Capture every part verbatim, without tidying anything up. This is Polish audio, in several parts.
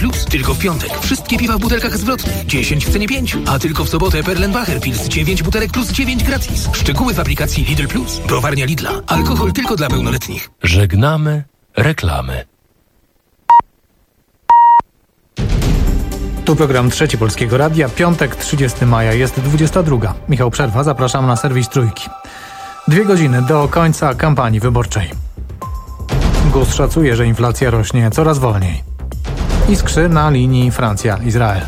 Plus. Tylko w piątek. Wszystkie piwa w butelkach zwrotnie. dziesięć w cenie pięć. A tylko w sobotę Perlenbacher Pils dziewięć butelek plus dziewięć gratis. Szczegóły w aplikacji Lidl Plus. Browarnia Lidla. Alkohol tylko dla pełnoletnich. Żegnamy reklamy. Tu program Trzeci Polskiego Radia. Piątek, trzydziestego maja, jest dwudziesta druga. Michał Przerwa, zapraszam na serwis Trójki. Dwie godziny do końca kampanii wyborczej. G U S szacuje, że inflacja rośnie coraz wolniej. Iskrzy na linii Francja-Izrael.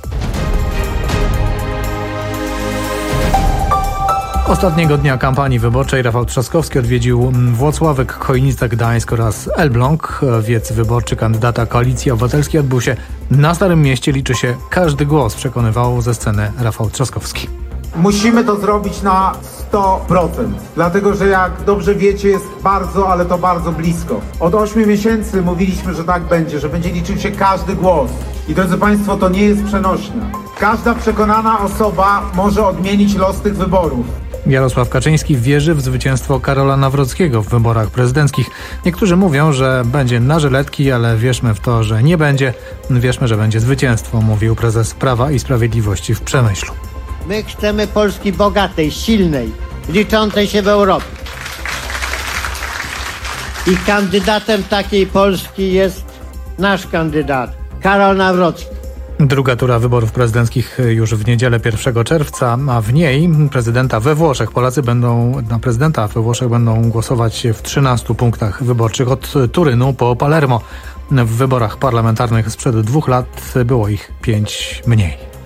Ostatniego dnia kampanii wyborczej Rafał Trzaskowski odwiedził Włocławek, Chojnicę, Gdańsk oraz Elbląg. Wiec wyborczy kandydata Koalicji Obywatelskiej odbył się na Starym Mieście. Liczy się każdy głos, przekonywał ze sceny Rafał Trzaskowski. Musimy to zrobić na sto procent, dlatego że jak dobrze wiecie, jest bardzo, ale to bardzo blisko. Od ośmiu miesięcy mówiliśmy, że tak będzie, że będzie liczył się każdy głos. I drodzy Państwo, to nie jest przenośne. Każda przekonana osoba może odmienić los tych wyborów. Jarosław Kaczyński wierzy w zwycięstwo Karola Nawrockiego w wyborach prezydenckich. Niektórzy mówią, że będzie na żyletki, ale wierzmy w to, że nie będzie. Wierzmy, że będzie zwycięstwo, mówił prezes Prawa i Sprawiedliwości w Przemyślu. My chcemy Polski bogatej, silnej, liczącej się w Europie. I kandydatem takiej Polski jest nasz kandydat, Karol Nawrocki. Druga tura wyborów prezydenckich już w niedzielę pierwszego czerwca, a w niej prezydenta we Włoszech. Polacy będą na prezydenta we Włoszech będą głosować w trzynastu punktach wyborczych od Turynu po Palermo. W wyborach parlamentarnych sprzed dwóch lat było ich pięć mniej.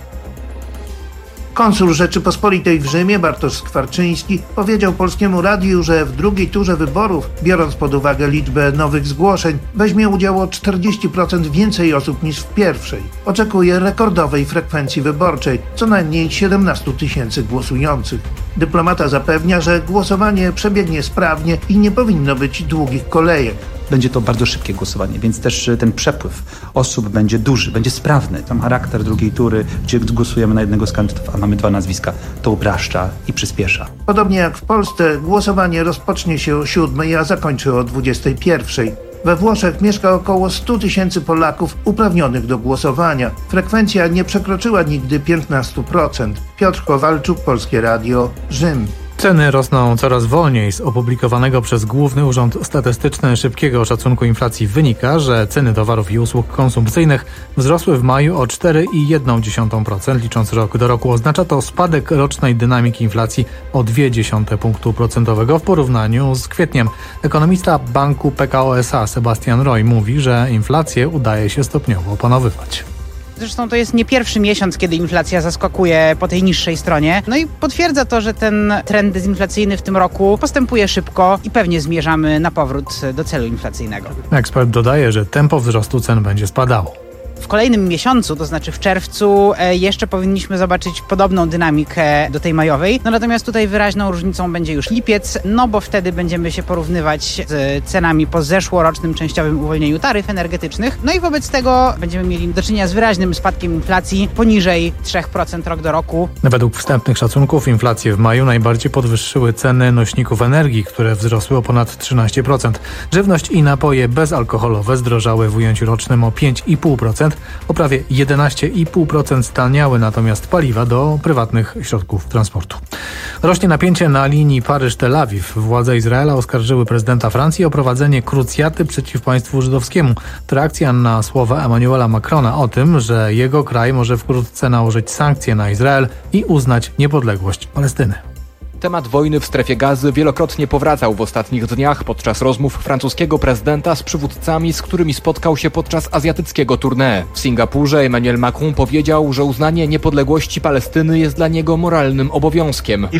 Konsul Rzeczypospolitej w Rzymie, Bartosz Skwarczyński, powiedział Polskiemu Radiu, że w drugiej turze wyborów, biorąc pod uwagę liczbę nowych zgłoszeń, weźmie udział o czterdzieści procent więcej osób niż w pierwszej. Oczekuje rekordowej frekwencji wyborczej, co najmniej siedemnaście tysięcy głosujących. Dyplomata zapewnia, że głosowanie przebiegnie sprawnie i nie powinno być długich kolejek. Będzie to bardzo szybkie głosowanie, więc też ten przepływ osób będzie duży, będzie sprawny. Tam charakter drugiej tury, gdzie głosujemy na jednego z kandydatów, a mamy dwa nazwiska, to upraszcza i przyspiesza. Podobnie jak w Polsce, głosowanie rozpocznie się o siódmej, a zakończy o dwudziestej pierwszej. We Włoszech mieszka około sto tysięcy Polaków uprawnionych do głosowania. Frekwencja nie przekroczyła nigdy piętnaście procent. Piotr Kowalczuk, Polskie Radio, Rzym. Ceny rosną coraz wolniej. Z opublikowanego przez Główny Urząd Statystyczny szybkiego szacunku inflacji wynika, że ceny towarów i usług konsumpcyjnych wzrosły w maju o cztery i jedna dziesiąta procent. Licząc rok do roku, oznacza to spadek rocznej dynamiki inflacji o dwa przecinek dwa punktu procentowego w porównaniu z kwietniem. Ekonomista banku P K O S A Sebastian Roy mówi, że inflację udaje się stopniowo opanowywać. Zresztą to jest nie pierwszy miesiąc, kiedy inflacja zaskakuje po tej niższej stronie. No i potwierdza to, że ten trend dezinflacyjny w tym roku postępuje szybko i pewnie zmierzamy na powrót do celu inflacyjnego. Ekspert dodaje, że tempo wzrostu cen będzie spadało. W kolejnym miesiącu, to znaczy w czerwcu, jeszcze powinniśmy zobaczyć podobną dynamikę do tej majowej. No natomiast tutaj wyraźną różnicą będzie już lipiec, no bo wtedy będziemy się porównywać z cenami po zeszłorocznym częściowym uwolnieniu taryf energetycznych. No i wobec tego będziemy mieli do czynienia z wyraźnym spadkiem inflacji poniżej trzy procent rok do roku. Według wstępnych szacunków inflację w maju najbardziej podwyższyły ceny nośników energii, które wzrosły o ponad trzynaście procent. Żywność i napoje bezalkoholowe zdrożały w ujęciu rocznym o pięć i pół procent. O prawie jedenaście i pół procent staniały natomiast paliwa do prywatnych środków transportu. Rośnie napięcie na linii Paryż-Tel Awiw. Władze Izraela oskarżyły prezydenta Francji o prowadzenie krucjaty przeciw państwu żydowskiemu. To reakcja na słowa Emmanuela Macrona o tym, że jego kraj może wkrótce nałożyć sankcje na Izrael i uznać niepodległość Palestyny. Temat wojny w strefie Gazy wielokrotnie powracał w ostatnich dniach podczas rozmów francuskiego prezydenta z przywódcami, z którymi spotkał się podczas azjatyckiego tournée. W Singapurze Emmanuel Macron powiedział, że uznanie niepodległości Palestyny jest dla niego moralnym obowiązkiem.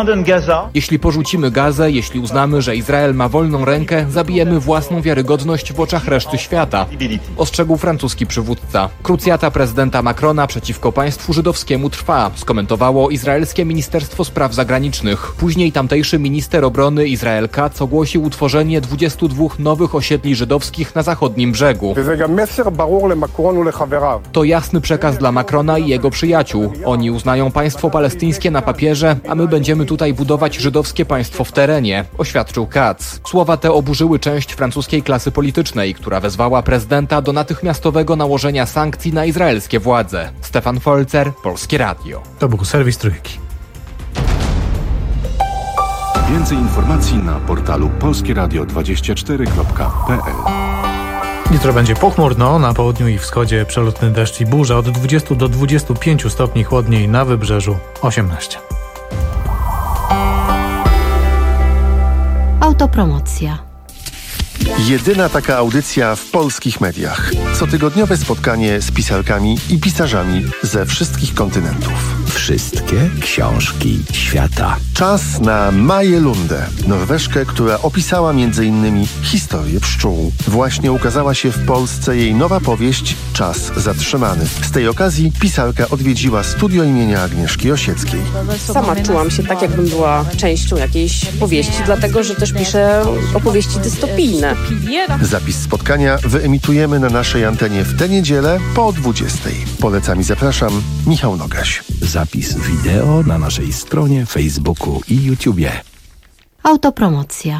Jeśli porzucimy Gazę, jeśli uznamy, że Izrael ma wolną rękę, zabijemy własną wiarygodność w oczach reszty świata, ostrzegł francuski przywódca. Krucjata prezydenta Macrona przeciwko państwu żydowskiemu trwa, skomentowało izraelskie Ministerstwo Spraw Zagranicznych. politycznych. Później tamtejszy minister obrony Izrael Katz ogłosił utworzenie dwudziestu dwóch nowych osiedli żydowskich na zachodnim brzegu. To jasny przekaz dla Macrona i jego przyjaciół. Oni uznają państwo palestyńskie na papierze, a my będziemy tutaj budować żydowskie państwo w terenie, oświadczył Katz. Słowa te oburzyły część francuskiej klasy politycznej, która wezwała prezydenta do natychmiastowego nałożenia sankcji na izraelskie władze. Stefan Folzer, Polskie Radio. To był serwis Trójki. Więcej informacji na portalu polskieradio dwadzieścia cztery kropka p l. Jutro będzie pochmurno, na południu i wschodzie przelotny deszcz i burza, od dwudziestu do dwudziestu pięciu stopni chłodniej, na wybrzeżu osiemnaście. Autopromocja. Jedyna taka audycja w polskich mediach. Cotygodniowe spotkanie z pisarkami i pisarzami ze wszystkich kontynentów. Wszystkie książki świata. Czas na Maję Lundę, Norweżkę, która opisała między innymi historię pszczół. Właśnie ukazała się w Polsce jej nowa powieść Czas zatrzymany. Z tej okazji pisarka odwiedziła studio imienia Agnieszki Osieckiej. Sama czułam się tak, jakbym była częścią jakiejś powieści, dlatego że też piszę opowieści dystopijne. Zapis spotkania wyemitujemy na naszej antenie w tę niedzielę po dwudziestej. Polecam i zapraszam, Michał Nogaś. Zapis wideo na naszej stronie, Facebooku i YouTubie. Autopromocja.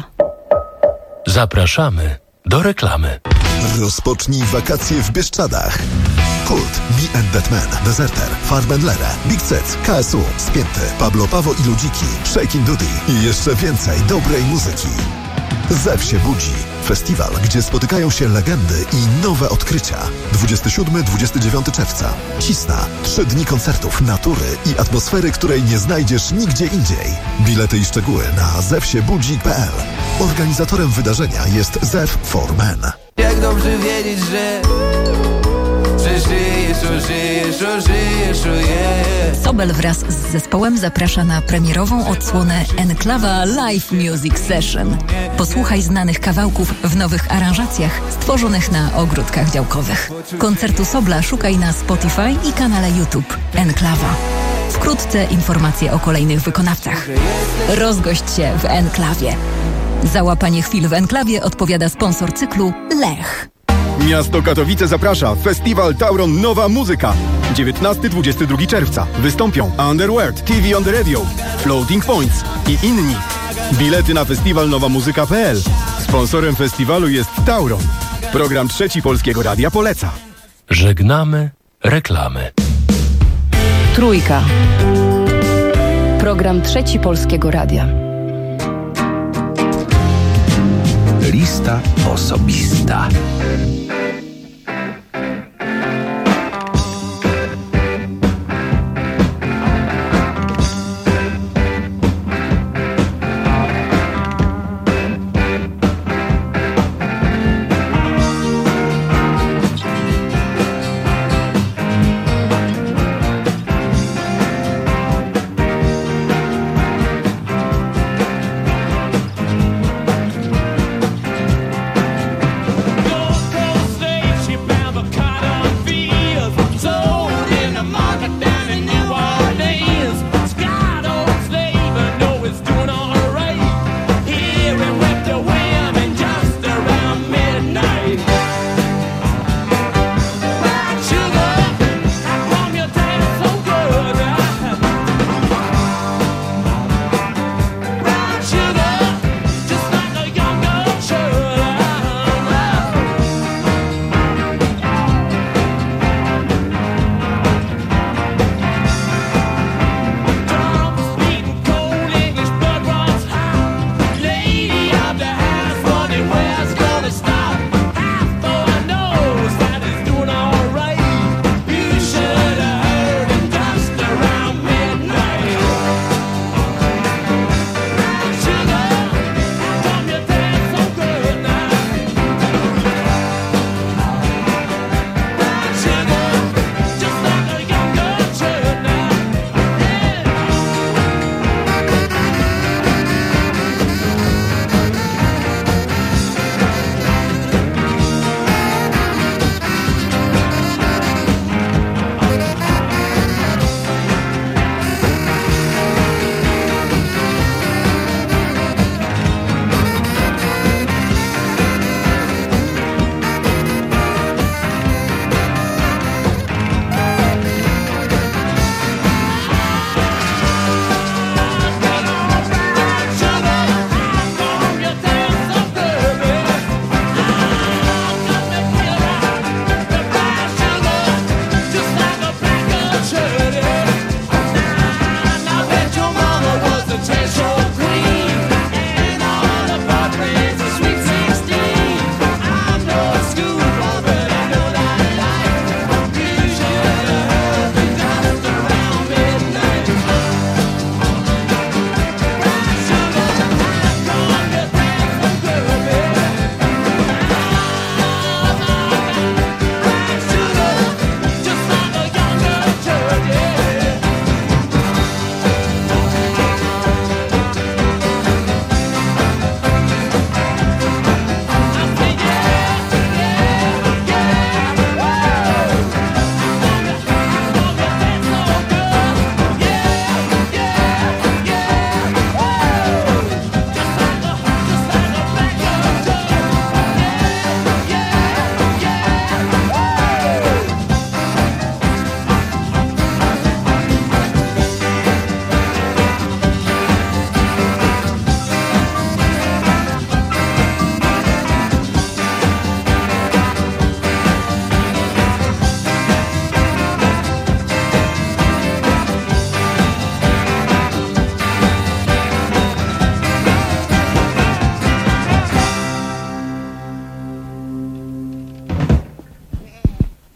Zapraszamy do reklamy. Rozpocznij wakacje w Bieszczadach. Kult, Me and That Man, Deserter, Farben Lere, Big Cec, K S U, Spięty, Pablo Pawo i Ludziki, Shakin' Dudy i jeszcze więcej dobrej muzyki. Zew się budzi. Festiwal, gdzie spotykają się legendy i nowe odkrycia. dwudziestego siódmego do dwudziestego dziewiątego czerwca. Cisna. Trzy dni koncertów, natury i atmosfery, której nie znajdziesz nigdzie indziej. Bilety i szczegóły na zew się budzi kropka p l. Organizatorem wydarzenia jest Zew for Men. Jak dobrze wiedzieć, że... że żyjesz, o żyjesz, o żyjesz, o yeah. Sobel wraz z zespołem zaprasza na premierową odsłonę Enklawa Live Music Session. Posłuchaj znanych kawałków w nowych aranżacjach stworzonych na ogródkach działkowych. Koncertu Sobla szukaj na Spotify i kanale YouTube Enklawa. Wkrótce informacje o kolejnych wykonawcach. Rozgość się w Enklawie. Za łapanie chwil w Enklawie odpowiada sponsor cyklu Lech. Miasto Katowice zaprasza Festiwal Tauron Nowa Muzyka. dziewiętnastego do dwudziestego drugiego czerwca wystąpią Underworld, T V on the Radio, Floating Points i inni. Bilety na festiwal nowa muzyka kropka p l. Sponsorem festiwalu jest Tauron. Program Trzeci Polskiego Radia poleca. Żegnamy reklamy. Trójka. Program Trzeci Polskiego Radia. Lista osobista.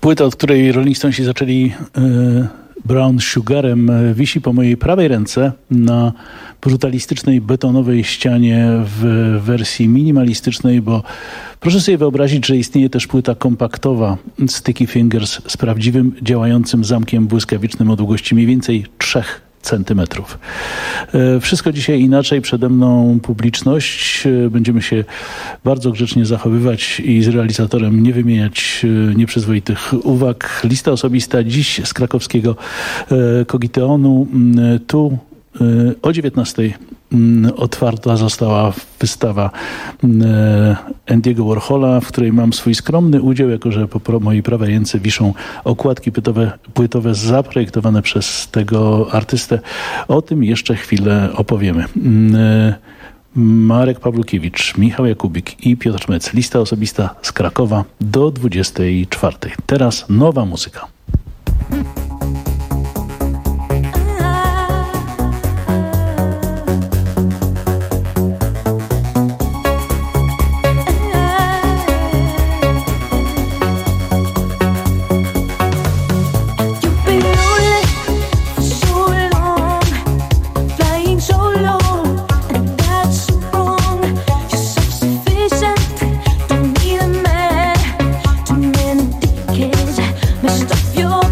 Płyta, od której Rolling Stonesi zaczęli yy, Brown Sugarem, wisi po mojej prawej ręce na brutalistycznej betonowej ścianie w wersji minimalistycznej, bo proszę sobie wyobrazić, że istnieje też płyta kompaktowa Sticky Fingers z prawdziwym działającym zamkiem błyskawicznym o długości mniej więcej trzech centymetrów. Wszystko dzisiaj inaczej. Przede mną publiczność. Będziemy się bardzo grzecznie zachowywać i z realizatorem nie wymieniać nieprzyzwoitych uwag. Lista osobista dziś z krakowskiego Kogiteonu. Tu o dziewiętnastej otwarta została wystawa Andy'ego Warhola, w której mam swój skromny udział, jako że po mojej prawej ręce wiszą okładki płytowe, płytowe zaprojektowane przez tego artystę. O tym jeszcze chwilę opowiemy. Marek Pawlukiewicz, Michał Jakubik i Piotr Mec. Lista osobista z Krakowa do dwudziestej czwartej. Teraz nowa muzyka. Stop your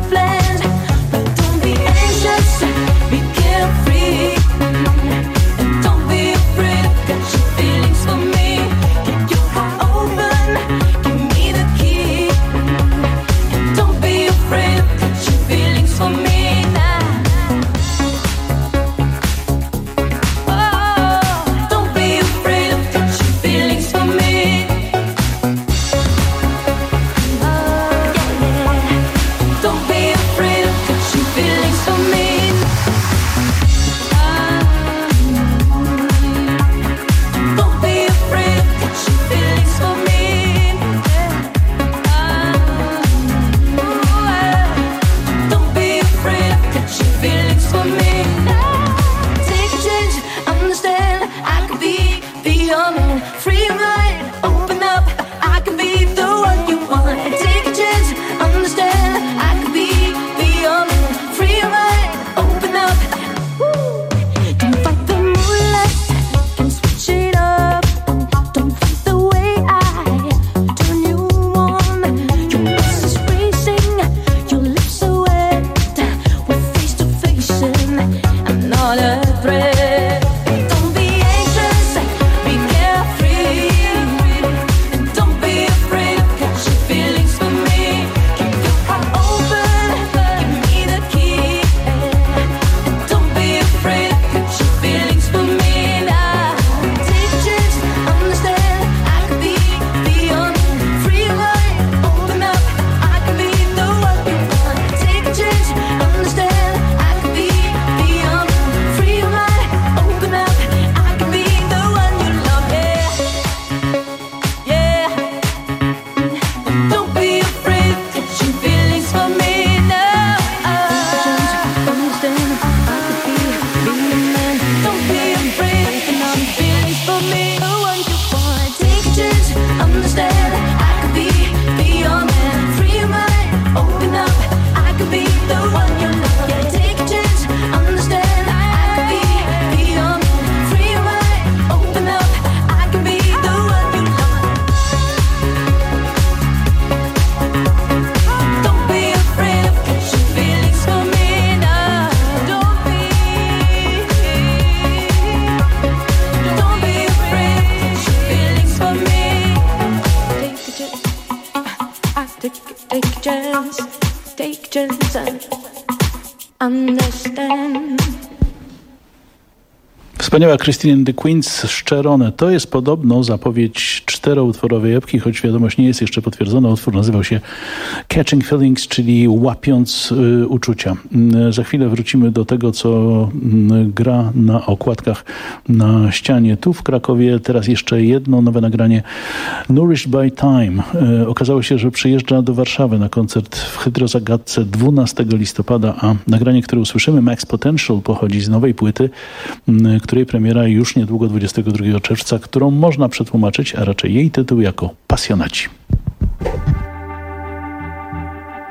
Wspaniała Christine and the Queens, Szczerone. To jest podobno zapowiedź czteroutworowej epki, choć wiadomość nie jest jeszcze potwierdzona. Utwór nazywał się Catching Feelings, czyli łapiąc y, uczucia. Y, za chwilę wrócimy do tego, co y, gra na okładkach na ścianie tu w Krakowie. Teraz jeszcze jedno nowe nagranie. Nourished by Time. Y, okazało się, że przyjeżdża do Warszawy na koncert w Hydrozagadce dwunastego listopada, a nagranie, które usłyszymy, Max Potential, pochodzi z nowej płyty, y, której premiera już niedługo dwudziestego drugiego czerwca, którą można przetłumaczyć, a raczej jej tytuł jako Pasjonaci.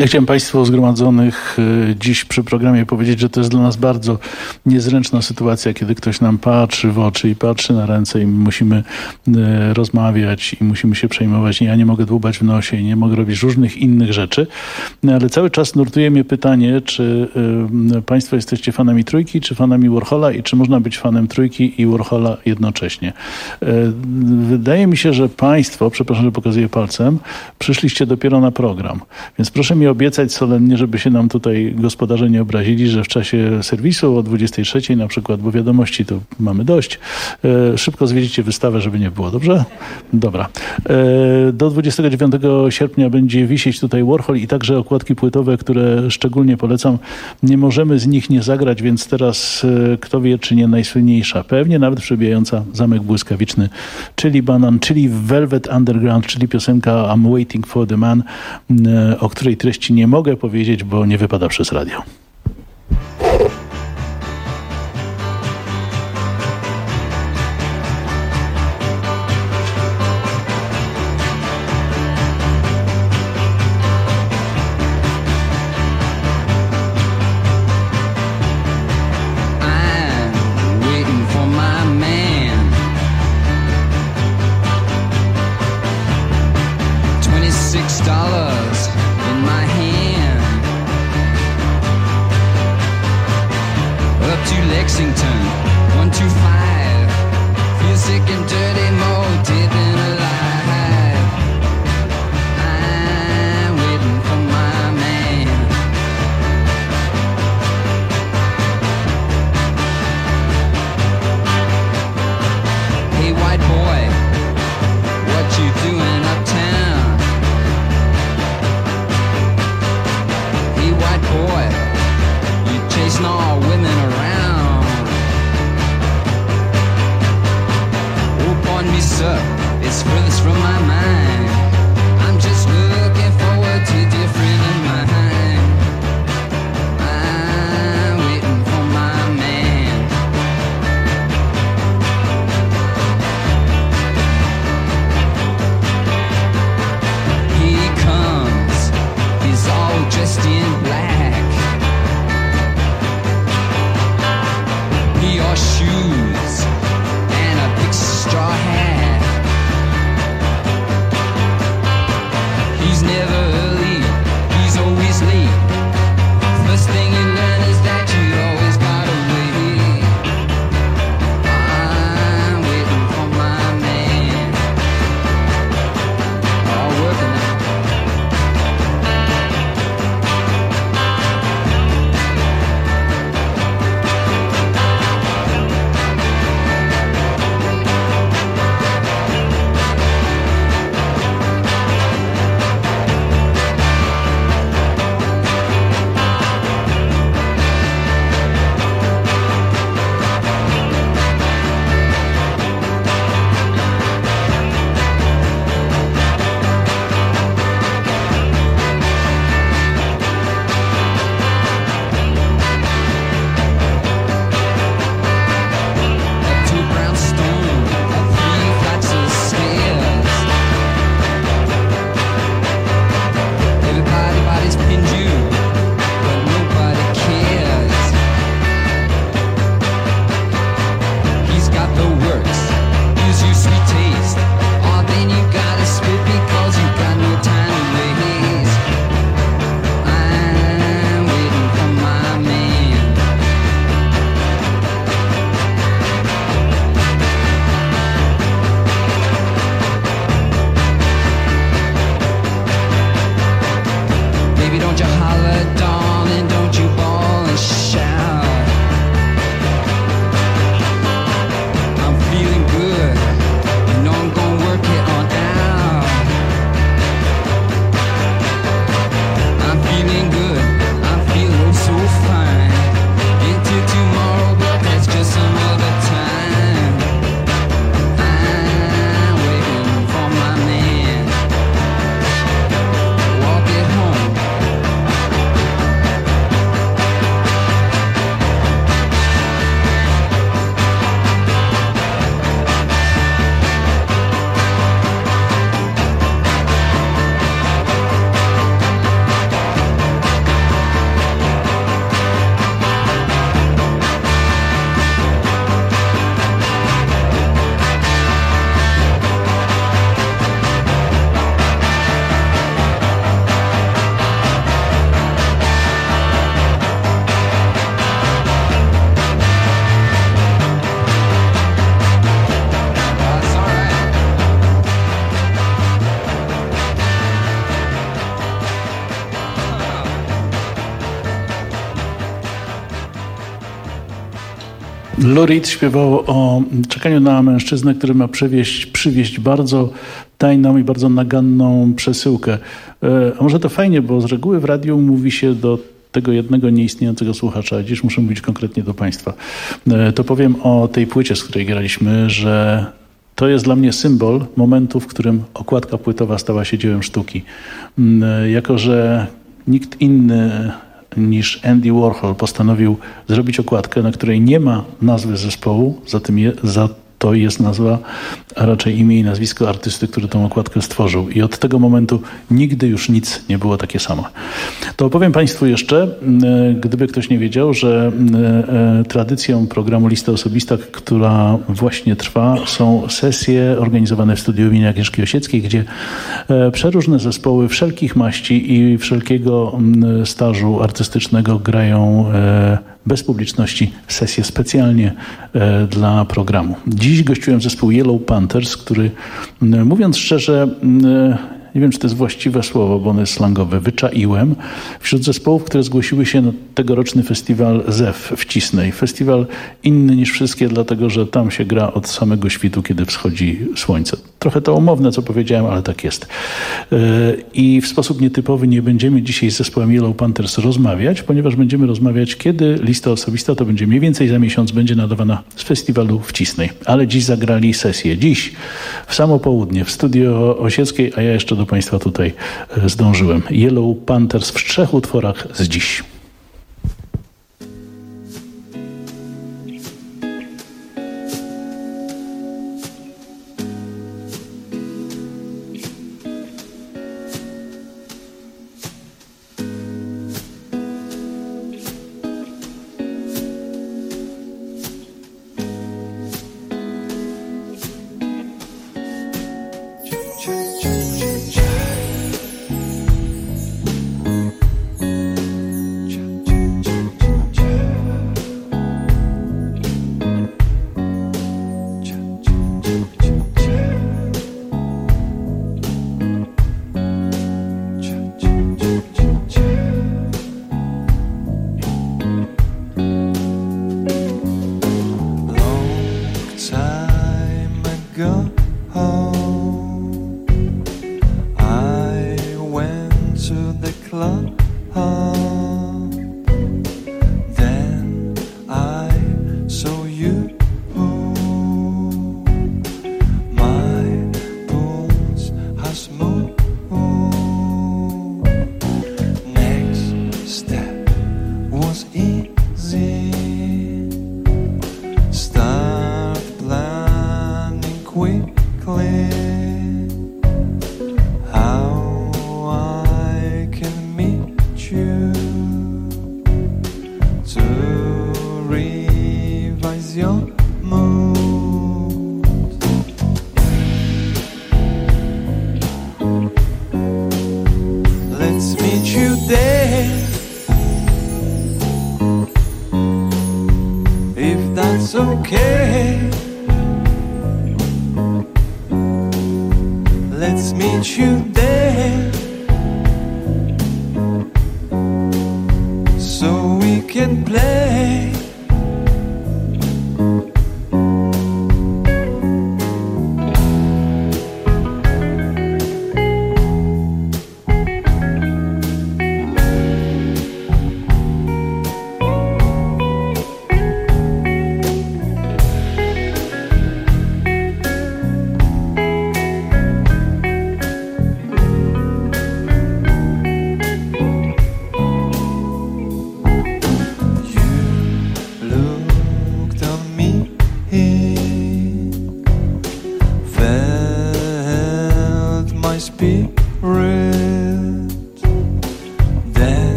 Ja chciałem Państwu zgromadzonych dziś przy programie powiedzieć, że to jest dla nas bardzo niezręczna sytuacja, kiedy ktoś nam patrzy w oczy i patrzy na ręce i musimy rozmawiać i musimy się przejmować. I ja nie mogę dłubać w nosie i nie mogę robić różnych innych rzeczy. Ale cały czas nurtuje mnie pytanie, czy Państwo jesteście fanami Trójki, czy fanami Warhola i czy można być fanem Trójki i Warhola jednocześnie. Wydaje mi się, że Państwo, przepraszam, że pokazuję palcem, przyszliście dopiero na program. Więc proszę mi obiecać solennie, żeby się nam tutaj gospodarze nie obrazili, że w czasie serwisu o dwudziestej trzeciej na przykład, bo wiadomości to mamy dość, e, szybko zwiedzicie wystawę, żeby nie było, dobrze? Dobra. E, do dwudziestego dziewiątego sierpnia będzie wisieć tutaj Warhol i także okładki płytowe, które szczególnie polecam. Nie możemy z nich nie zagrać, więc teraz e, kto wie, czy nie najsłynniejsza, pewnie nawet przebijająca Zamek Błyskawiczny, czyli Banan, czyli Velvet Underground, czyli piosenka I'm Waiting for the Man, e, o której treści nie mogę powiedzieć, bo nie wypada przez radio. Chasing all women around. Lou Reed śpiewał o czekaniu na mężczyznę, który ma przywieźć, przywieźć bardzo tajną i bardzo naganną przesyłkę. A może to fajnie, bo z reguły w radiu mówi się do tego jednego nieistniejącego słuchacza, a dziś muszę mówić konkretnie do państwa. To powiem o tej płycie, z której graliśmy, że to jest dla mnie symbol momentu, w którym okładka płytowa stała się dziełem sztuki. Jako że nikt inny niż Andy Warhol postanowił zrobić okładkę, na której nie ma nazwy zespołu, za tym je, za to jest nazwa, a raczej imię i nazwisko artysty, który tą okładkę stworzył. I od tego momentu nigdy już nic nie było takie samo. To opowiem Państwu jeszcze, gdyby ktoś nie wiedział, że tradycją programu Lista Osobista, która właśnie trwa, są sesje organizowane w studiu imienia Agnieszki Osieckiej, gdzie przeróżne zespoły wszelkich maści i wszelkiego stażu artystycznego grają bez publiczności sesję specjalnie e, dla programu. Dziś gościłem zespół Yellow Panthers, który m, mówiąc szczerze, m, nie wiem, czy to jest właściwe słowo, bo ono jest slangowe, wyczaiłem wśród zespołów, które zgłosiły się na tegoroczny festiwal Z E F w Cisnej. Festiwal inny niż wszystkie, dlatego że tam się gra od samego świtu, kiedy wschodzi słońce. Trochę to umowne, co powiedziałem, ale tak jest. I w sposób nietypowy nie będziemy dzisiaj z zespołem Yellow Panthers rozmawiać, ponieważ będziemy rozmawiać, kiedy Lista Osobista, to będzie mniej więcej za miesiąc, będzie nadawana z festiwalu w Cisnej. Ale dziś zagrali sesję. Dziś w samo południe w studio Osieckiej, a ja jeszcze do Państwa tutaj zdążyłem. Yellow Panthers w trzech utworach z dziś.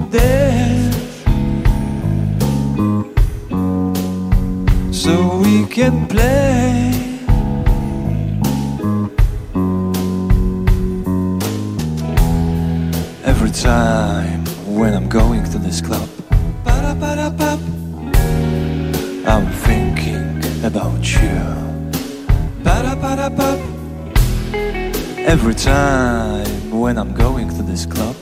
So we can play. Every time when I'm going to this club, I'm thinking about you. Every time when I'm going to this club,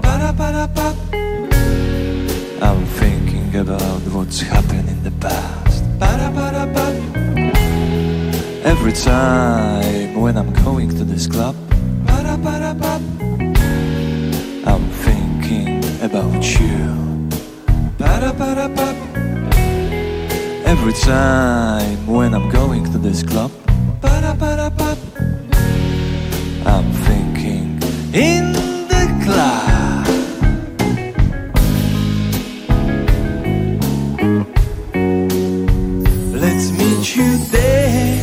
I'm thinking about what's happened in the past. Every time when I'm going to this club, I'm thinking about you. Every time when I'm going to this club, I'm thinking in the club. Let's meet you there,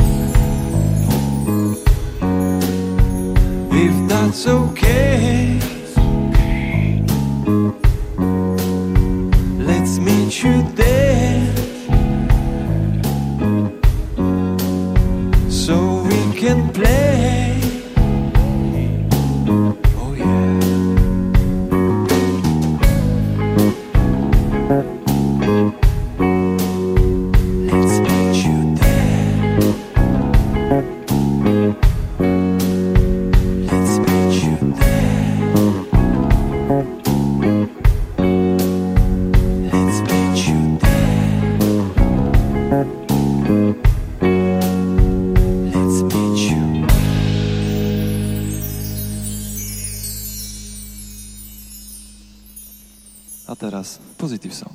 if that's okay. Let's meet you there, so we can play. Oh yeah. Let's meet you there. Let's meet you there. Let's meet you there. Let's meet you. A teraz Positive Song.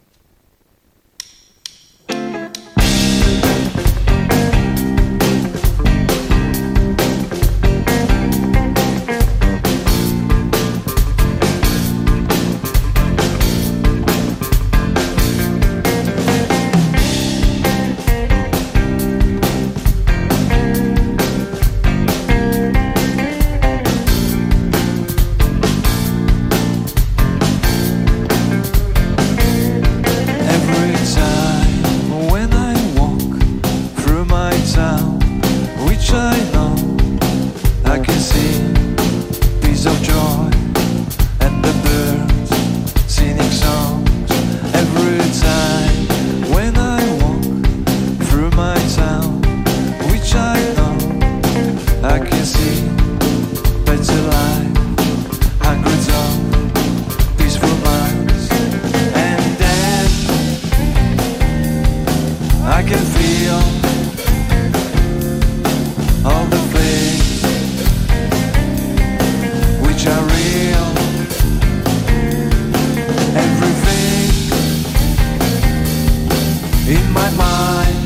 Every time when I walk through my town, which I know, I can see peace of joy and the birds singing songs. Every time when I walk through my town, which I know, I can see better life, hundreds of peaceful minds. And then I can feel all the things which are real. Everything in my mind,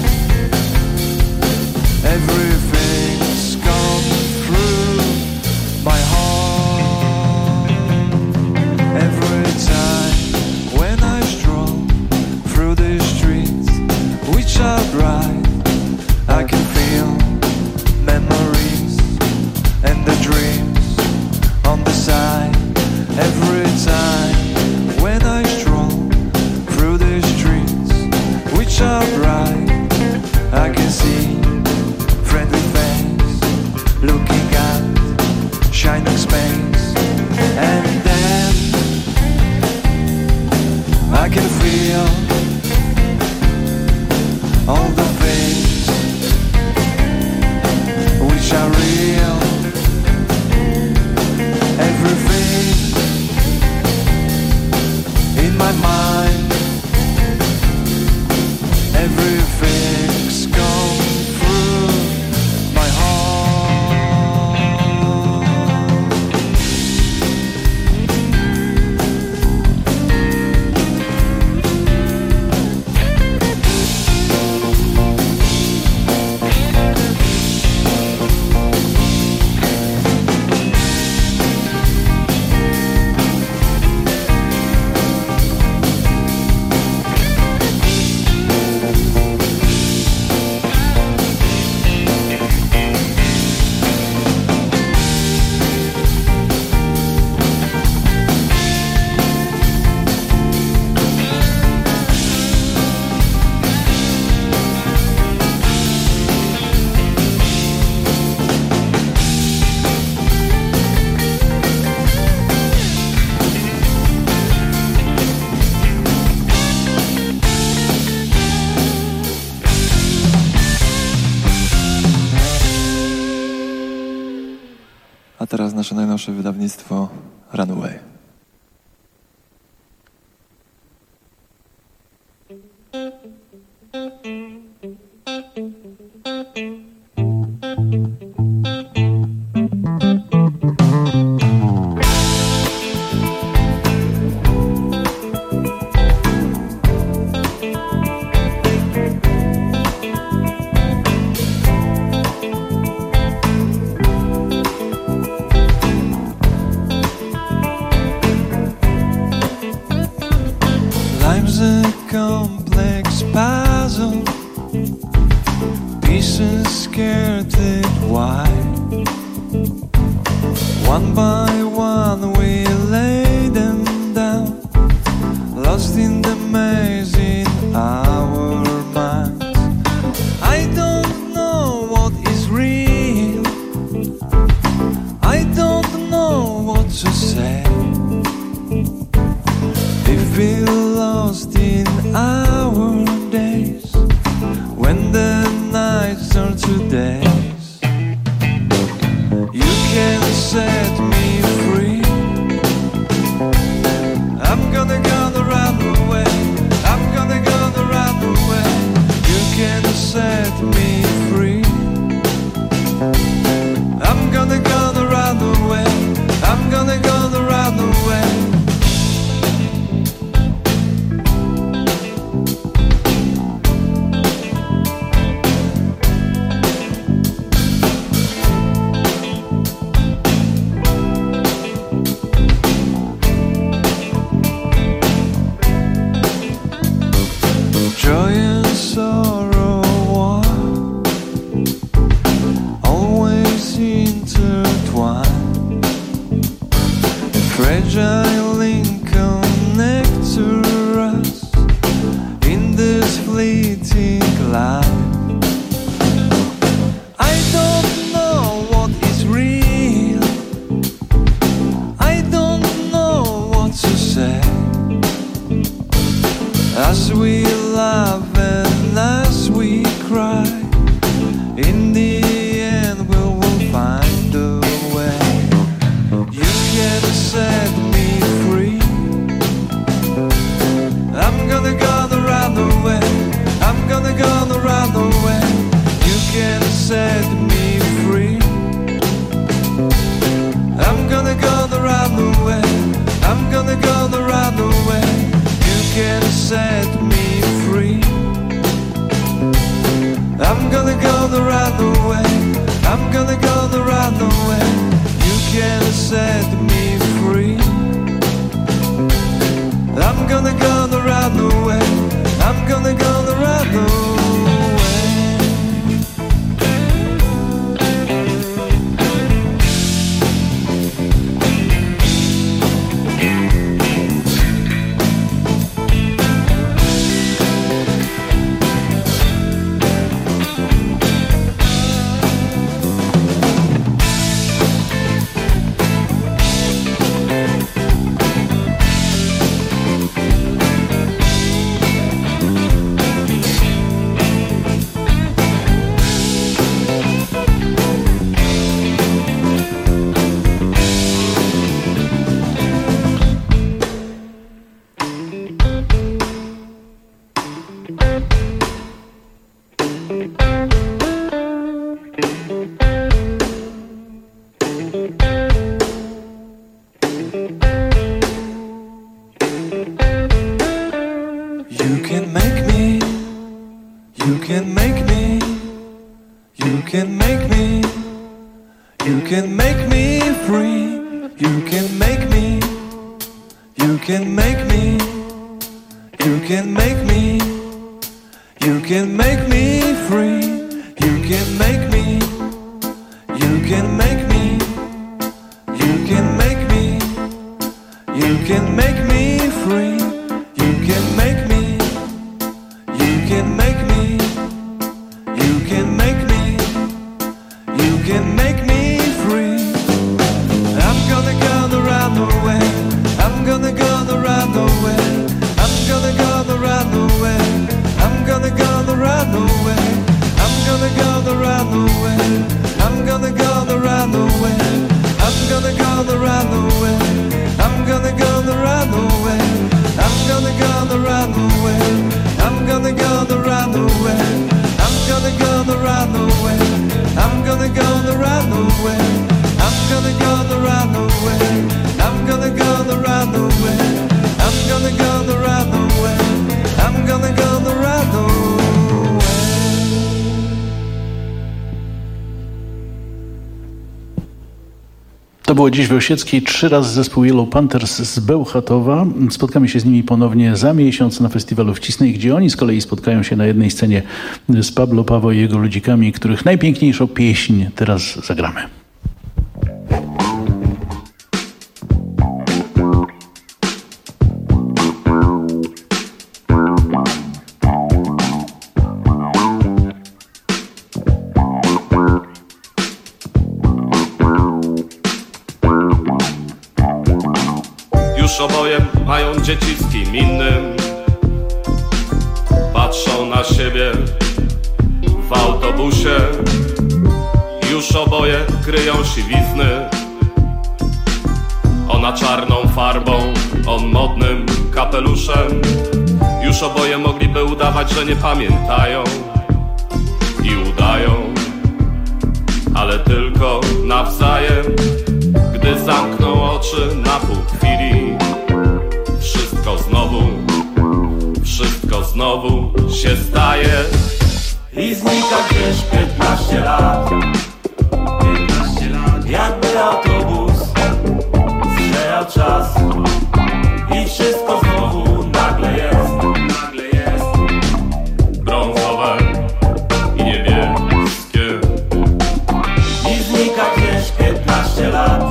everything's come through my heart. Every time when I stroll through the streets, which are bright, I can feel memories and the dreams on the side. Every time when I stroll through the streets, which are bright, I can see friendly face looking at shining space. And then I can feel all the things which are real. Everything in my mind, everything's gone through my heart. nasze najnowsze wydawnictwo Runaway. Life's a complex puzzle, pieces skirted wide. One by one we lay them down, lost in the maze in our minds. I don't know what is real, I don't know what to say. We feel lost in our days, when the nights turn to days. You can set me free, I'm gonna gonna run away, I'm gonna gonna run away. You can set me free, I'm gonna gonna run away, I'm gonna gonna run away. Joy and sorrow are always intertwined, a fragile link connects us in this fleeting life. I don't know what is real, I don't know what to say. As we laugh and as we cry, in the end we will find a way. You can set me free, I'm gonna gonna run away, I'm gonna gonna run away. You can set me free, I'm gonna gonna run away, I'm gonna gonna run away. You can set me free, I'm gonna gonna run away, I'm gonna gonna run away. You can set me free, I'm gonna gonna run away, I'm gonna gonna run away. You can make me, you can make me, you can make me, you can make me free. You can make me, you can make me, you can make me, you can make me free. You can make me, you can make me, you can make me, you can make me free. You can make me, you can make me, you can make me, you can make me free. I'm gonna gonna run away, I'm gonna gonna run away, I'm gonna gonna run away, I'm gonna gonna run away, I'm gonna gonna run away, I'm gonna gonna run away, I'm gonna gonna gonna run away. I'm gonna gonna run away. I'm gonna gonna run away. I'm gonna gonna run away. I'm gonna gonna run away. I'm gonna gonna run away. I'm gonna gonna run away. I'm gonna gonna run away. I'm gonna gonna run away. I'm gonna gonna run away. To było dziś w Osieckiej. Trzy razy zespół Yellow Panthers z Bełchatowa. Spotkamy się z nimi ponownie za miesiąc na festiwalu w Cisnej, gdzie oni z kolei spotkają się na jednej scenie z Pablo Paweł i jego ludzikami, których najpiękniejszą pieśń teraz zagramy. Już oboje mają dzieci z kim innym. Patrzą na siebie w autobusie. Już oboje kryją siwizny. Ona czarną farbą, on modnym kapeluszem. Już oboje mogliby udawać, że nie pamiętają i udają, ale tylko nawzajem. Gdy zamkną oczy na pół chwili, wszystko znowu, wszystko znowu się staje i znika gdzieś piętnaście lat. Piętnaście lat, jakby autobus zbierał czas i wszystko znowu nagle jest, nagle jest brązowe i niebieskie i znika gdzieś piętnaście lat.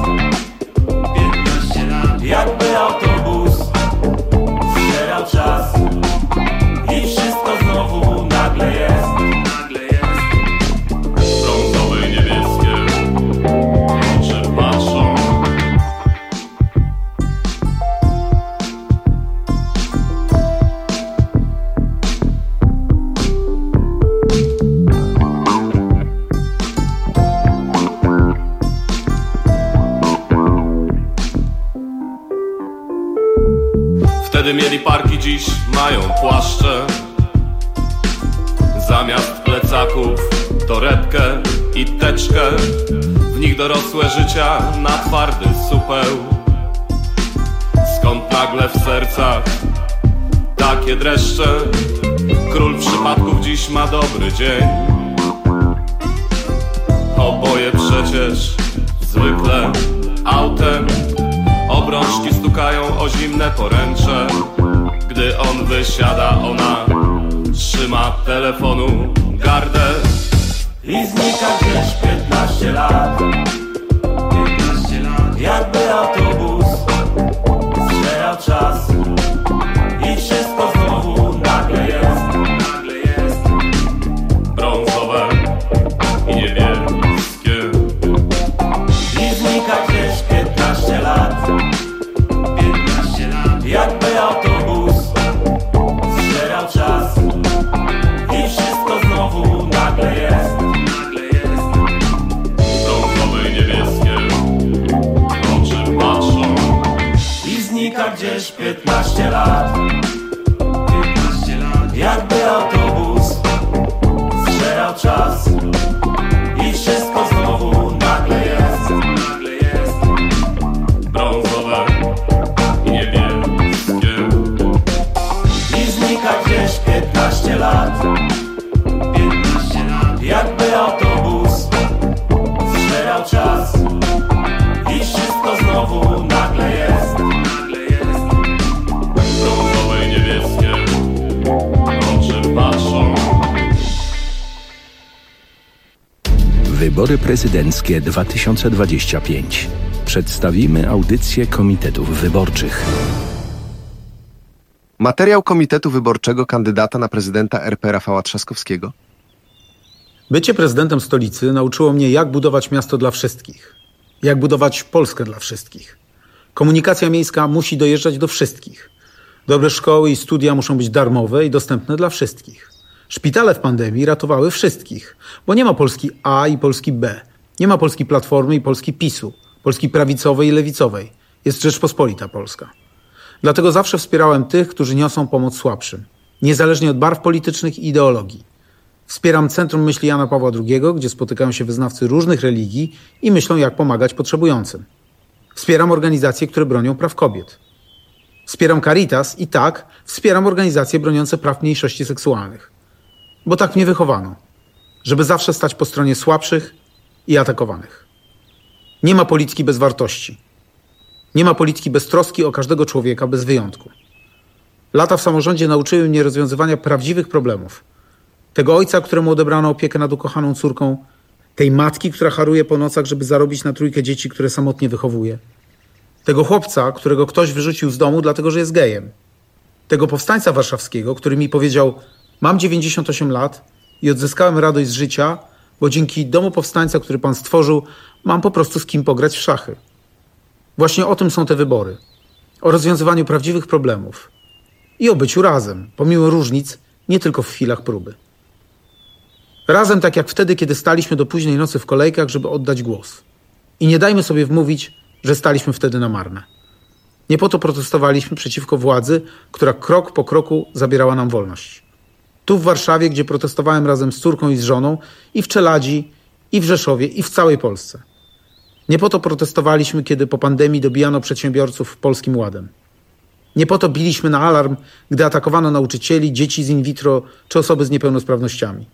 Jakby autobus zbierał czas i wszystko znowu nagle jest, nagle jest brązowe i niebieskie oczy patrzą. Wtedy mieli parki, dziś mają płaszcze. Zamiast plecaków torebkę i teczkę. W nich dorosłe życia na twardy supeł. Skąd nagle w sercach takie dreszcze? Król przypadków dziś ma dobry dzień. Oboje przecież zwykle autem. Obrączki stukają o zimne poręcze. Gdy on wysiada, ona trzyma telefonu gardę i znika gdzieś piętnaście lat. Piętnaście lat, jakby autobus zbierał czas i wszystko znowu nagle jest, nagle jest brązowe i niebieskie i znika gdzieś piętnaście lat. Jakby autobus zbierał czas i wszystko znowu nagle jest, nagle jest brązowe i niebieskie oczy patrzą i znika gdzieś piętnaście lat. Piętnaście lat, jakby autobus zbierał czas i wszystko znowu nagle jest, nagle jest brązowe i niebieskie. Gdzieś piętnaście lat. Piętnaście lat, jakby autobus zbierał czas i wszystko znowu nagle jest, nagle jest brązowe i niebieskie oczy patrzą. Wybory prezydenckie dwa tysiące dwadzieścia pięć. Przedstawimy audycję komitetów wyborczych. Materiał Komitetu Wyborczego kandydata na prezydenta R P Rafała Trzaskowskiego. Bycie prezydentem stolicy nauczyło mnie, jak budować miasto dla wszystkich. Jak budować Polskę dla wszystkich. Komunikacja miejska musi dojeżdżać do wszystkich. Dobre szkoły i studia muszą być darmowe i dostępne dla wszystkich. Szpitale w pandemii ratowały wszystkich, bo nie ma Polski A i Polski B. Nie ma Polski Platformy i Polski PiSu. Polski prawicowej i lewicowej. Jest Rzeczpospolita Polska. Dlatego zawsze wspierałem tych, którzy niosą pomoc słabszym, niezależnie od barw politycznych i ideologii. Wspieram Centrum Myśli Jana Pawła drugiego, gdzie spotykają się wyznawcy różnych religii i myślą, jak pomagać potrzebującym. Wspieram organizacje, które bronią praw kobiet. Wspieram Caritas i tak, wspieram organizacje broniące praw mniejszości seksualnych. Bo tak mnie wychowano, żeby zawsze stać po stronie słabszych i atakowanych. Nie ma polityki bez wartości. Nie ma polityki bez troski o każdego człowieka, bez wyjątku. Lata w samorządzie nauczyły mnie rozwiązywania prawdziwych problemów. Tego ojca, któremu odebrano opiekę nad ukochaną córką, tej matki, która haruje po nocach, żeby zarobić na trójkę dzieci, które samotnie wychowuje. Tego chłopca, którego ktoś wyrzucił z domu, dlatego że jest gejem. Tego powstańca warszawskiego, który mi powiedział: mam dziewięćdziesiąt osiem lat i odzyskałem radość z życia, bo dzięki domu powstańca, który pan stworzył, mam po prostu z kim pograć w szachy. Właśnie o tym są te wybory. O rozwiązywaniu prawdziwych problemów. I o byciu razem, pomimo różnic, nie tylko w chwilach próby. Razem tak jak wtedy, kiedy staliśmy do późnej nocy w kolejkach, żeby oddać głos. I nie dajmy sobie wmówić, że staliśmy wtedy na marne. Nie po to protestowaliśmy przeciwko władzy, która krok po kroku zabierała nam wolność. Tu w Warszawie, gdzie protestowałem razem z córką i z żoną, i w Czeladzi, i w Rzeszowie, i w całej Polsce. Nie po to protestowaliśmy, kiedy po pandemii dobijano przedsiębiorców Polskim Ładem. Nie po to biliśmy na alarm, gdy atakowano nauczycieli, dzieci z in vitro czy osoby z niepełnosprawnościami.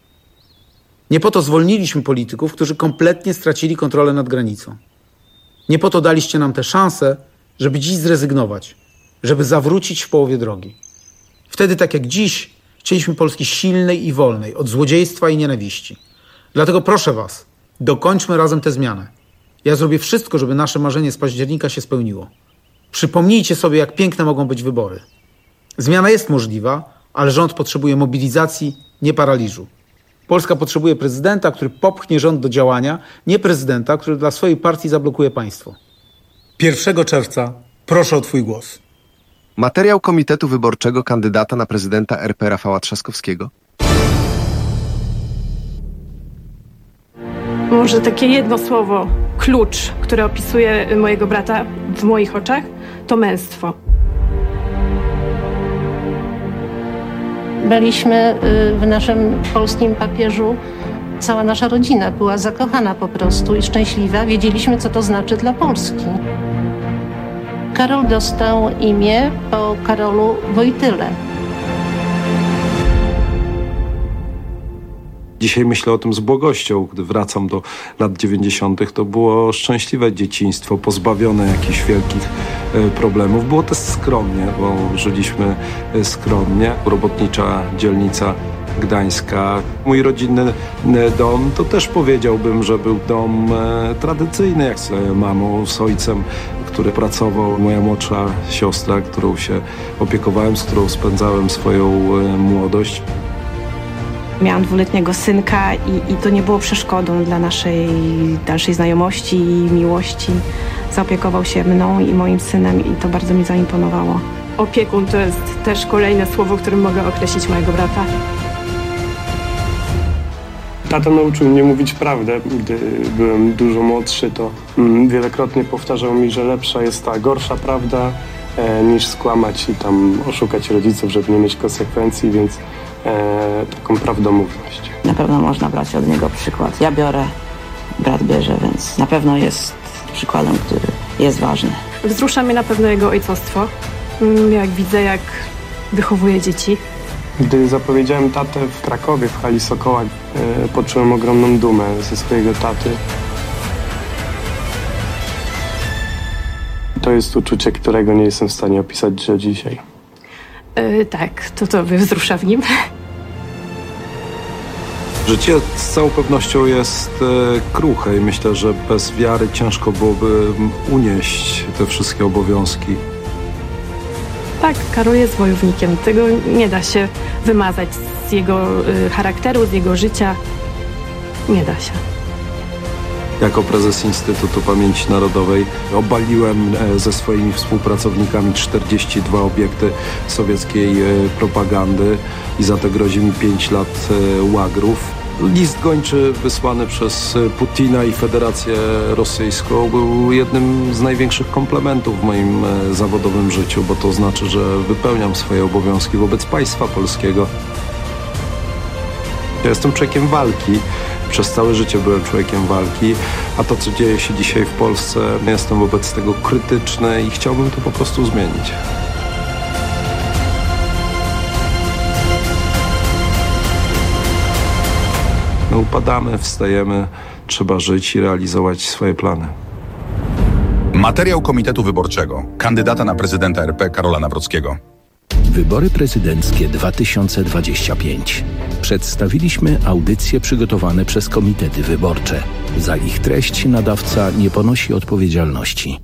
Nie po to zwolniliśmy polityków, którzy kompletnie stracili kontrolę nad granicą. Nie po to daliście nam tę szansę, żeby dziś zrezygnować, żeby zawrócić w połowie drogi. Wtedy, tak jak dziś, chcieliśmy Polski silnej i wolnej, od złodziejstwa i nienawiści. Dlatego proszę was, dokończmy razem tę zmianę. Ja zrobię wszystko, żeby nasze marzenie z października się spełniło. Przypomnijcie sobie, jak piękne mogą być wybory. Zmiana jest możliwa, ale rząd potrzebuje mobilizacji, nie paraliżu. Polska potrzebuje prezydenta, który popchnie rząd do działania, nie prezydenta, który dla swojej partii zablokuje państwo. pierwszego czerwca proszę o twój głos. Materiał Komitetu Wyborczego kandydata na prezydenta R P Rafała Trzaskowskiego. Może takie jedno słowo, klucz, które opisuje mojego brata w moich oczach, to męstwo. Byliśmy w naszym polskim papieżu, cała nasza rodzina była zakochana po prostu i szczęśliwa. Wiedzieliśmy, co to znaczy dla Polski. Karol dostał imię po Karolu Wojtyle. Dzisiaj myślę o tym z błogością. Gdy wracam do lat dziewięćdziesiątych, to było szczęśliwe dzieciństwo, pozbawione jakichś wielkich problemów. Było też skromnie, bo żyliśmy skromnie. Robotnicza dzielnica gdańska. Mój rodzinny dom to też powiedziałbym, że był dom tradycyjny, jak z mamą, z ojcem, który pracował, moja młodsza siostra, którą się opiekowałem, z którą spędzałem swoją młodość. Miałam dwuletniego synka i, i to nie było przeszkodą dla naszej dalszej znajomości i miłości. Zaopiekował się mną i moim synem i to bardzo mi zaimponowało. Opiekun to jest też kolejne słowo, którym mogę określić mojego brata. Tata nauczył mnie mówić prawdę. Gdy byłem dużo młodszy, to mm, wielokrotnie powtarzał mi, że lepsza jest ta gorsza prawda, e, niż skłamać i tam oszukać rodziców, żeby nie mieć konsekwencji, więc e, taką prawdomówność. Na pewno można brać od niego przykład. Ja biorę, brat bierze, więc na pewno jest przykładem, który jest ważny. Wzrusza mnie na pewno jego ojcostwo. Jak widzę, jak wychowuje dzieci. Gdy zapowiedziałem tatę w Krakowie, w hali Sokoła, e, poczułem ogromną dumę ze swojego taty. To jest uczucie, którego nie jestem w stanie opisać do dzisiaj. E, tak, to to wzrusza w nim. Życie z całą pewnością jest e, kruche i myślę, że bez wiary ciężko byłoby unieść te wszystkie obowiązki. Tak, Karol jest wojownikiem. Tego nie da się wymazać z jego y, charakteru, z jego życia. Nie da się. Jako prezes Instytutu Pamięci Narodowej obaliłem ze swoimi współpracownikami czterdzieści dwa obiekty sowieckiej propagandy i za to grozi mi pięć lat łagrów. List gończy wysłany przez Putina i Federację Rosyjską był jednym z największych komplementów w moim zawodowym życiu, bo to znaczy, że wypełniam swoje obowiązki wobec państwa polskiego. Ja jestem człowiekiem walki. Przez całe życie byłem człowiekiem walki, a to, co dzieje się dzisiaj w Polsce, jestem wobec tego krytyczny i chciałbym to po prostu zmienić. My upadamy, wstajemy, trzeba żyć i realizować swoje plany. Materiał Komitetu Wyborczego. Kandydata na prezydenta R P Karola Nawrockiego. Wybory prezydenckie dwa tysiące dwadzieścia pięć. Przedstawiliśmy audycje przygotowane przez komitety wyborcze. Za ich treść nadawca nie ponosi odpowiedzialności.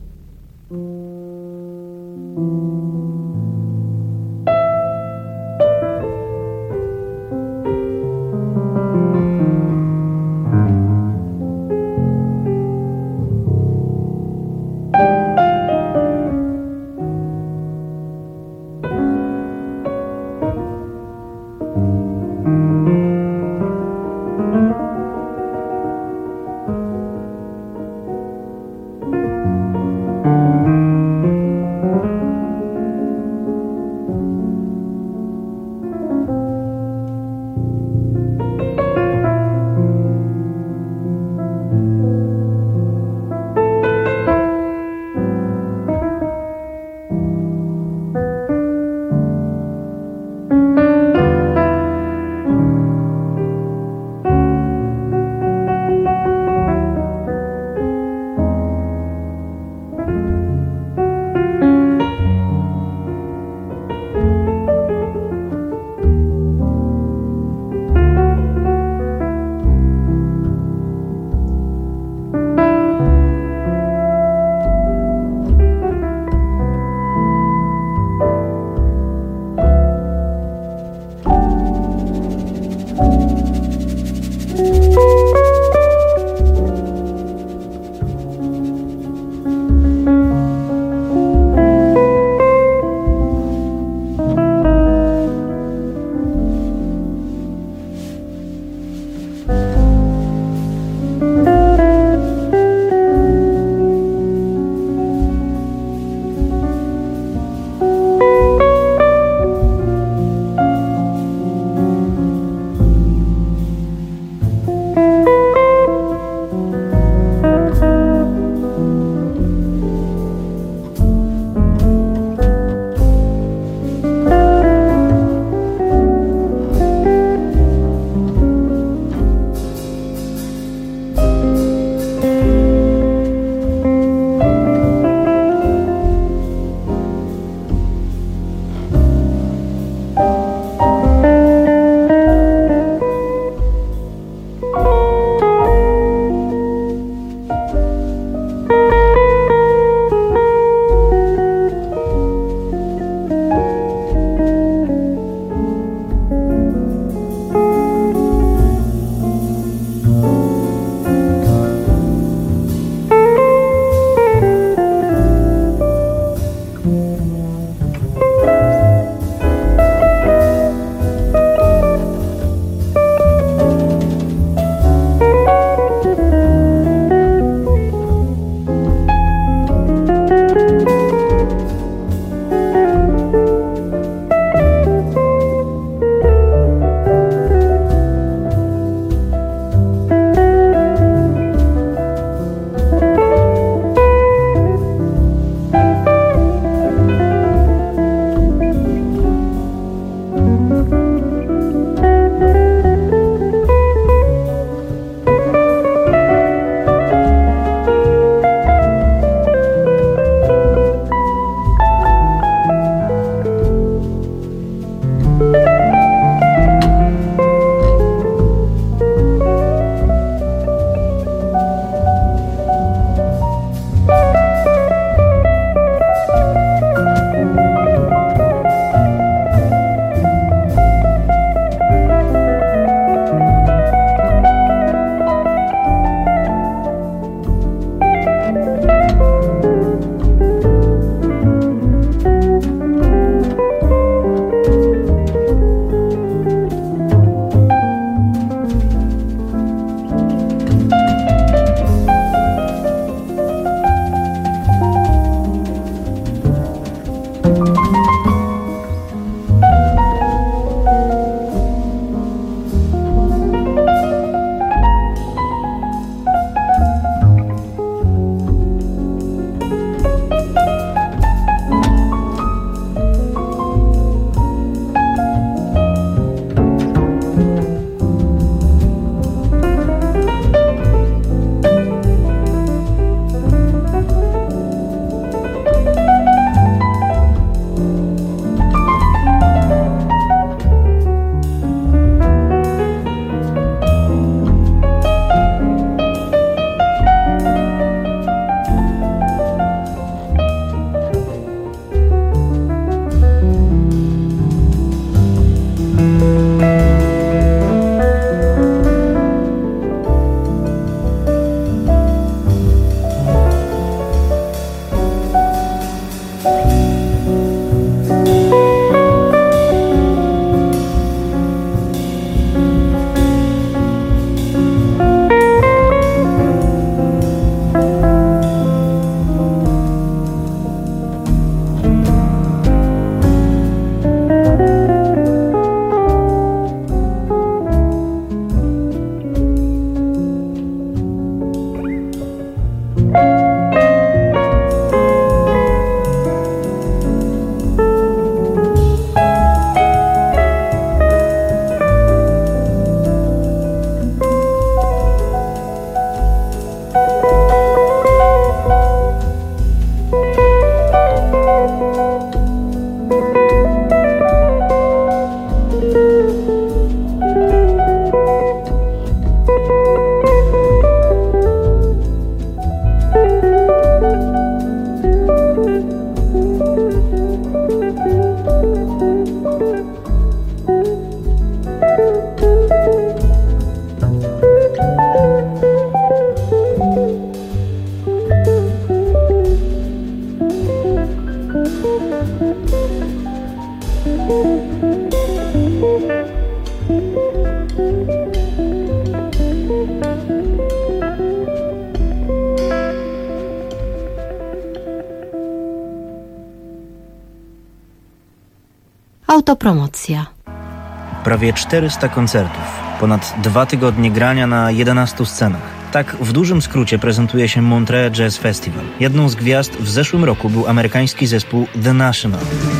Autopromocja. Prawie czterysta koncertów, ponad dwa tygodnie grania na jedenastu scenach. Tak w dużym skrócie prezentuje się Montreux Jazz Festival. Jedną z gwiazd w zeszłym roku był amerykański zespół The National.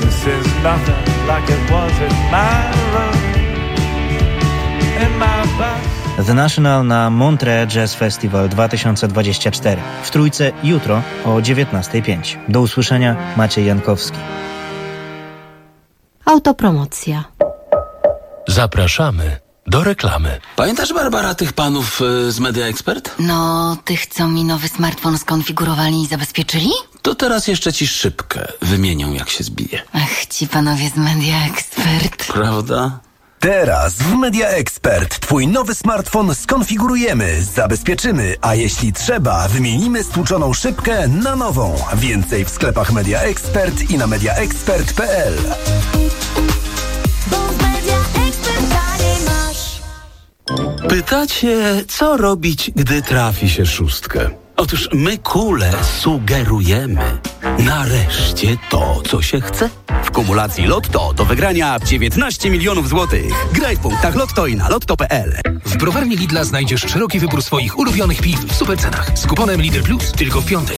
The National na Montreux Jazz Festival dwa tysiące dwudziesty czwarty. W Trójce jutro o dziewiętnasta pięć. Do usłyszenia, Maciej Jankowski. Autopromocja. Zapraszamy do reklamy. Pamiętasz, Barbara, tych panów y, z Media Expert? No, tych, co mi nowy smartfon skonfigurowali i zabezpieczyli? To teraz jeszcze ci szybkę wymienią, jak się zbije. Ach, ci panowie z Media Expert. Prawda? Teraz w Media Expert twój nowy smartfon skonfigurujemy, zabezpieczymy, a jeśli trzeba, wymienimy stłuczoną szybkę na nową. Więcej w sklepach Media Expert i na media expert kropka p l. Pytacie, co robić, gdy trafi się szóstkę? Otóż my, kule, sugerujemy. Nareszcie to, co się chce. W kumulacji Lotto do wygrania dziewiętnaście milionów złotych. Graj w punktach Lotto i na lotto kropka p l. W browarni Lidla znajdziesz szeroki wybór swoich ulubionych piw w supercenach. Z kuponem Lidl Plus tylko w piątek.